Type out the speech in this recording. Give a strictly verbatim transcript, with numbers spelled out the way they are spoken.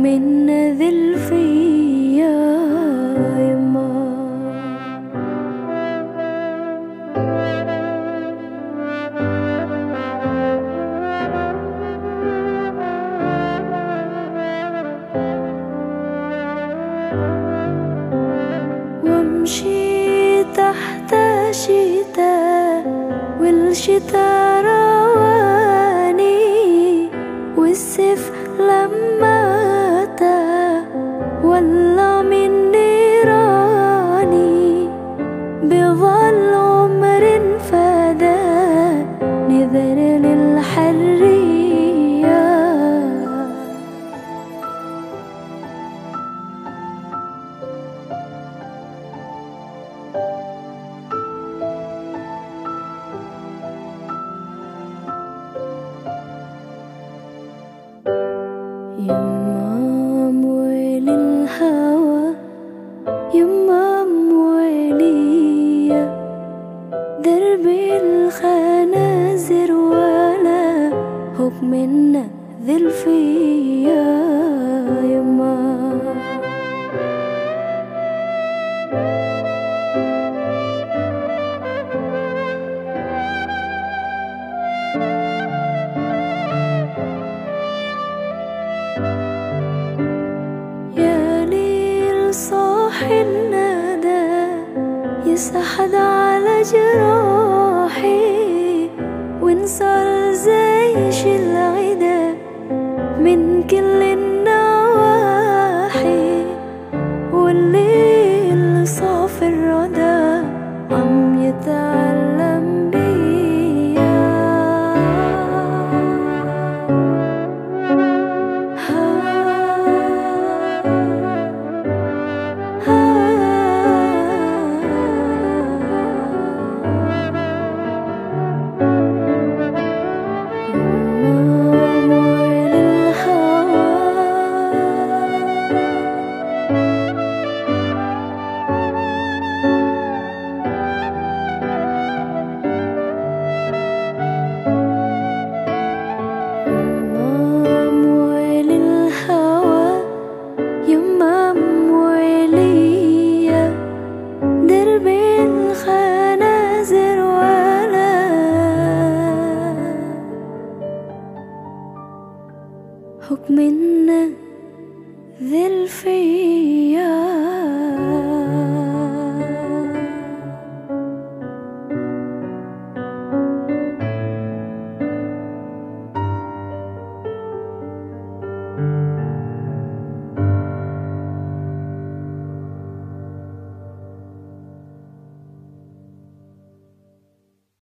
حكم النذل فيا يما. وامشي تحت شتاء والشتاء رواني، والسيف لما أتى ولع من نيراني، بظل عمر فدا نذر للحرية. يما مويل الهوى يما مويلية، درب الخنازر ولا حكم النذل فيا يما. صاحي الندى يسحد على جراحي، وانصار زيش العدا من كل النواحي، والليل صافي الردى عم يتعلم بيا. حكم النذل فيا.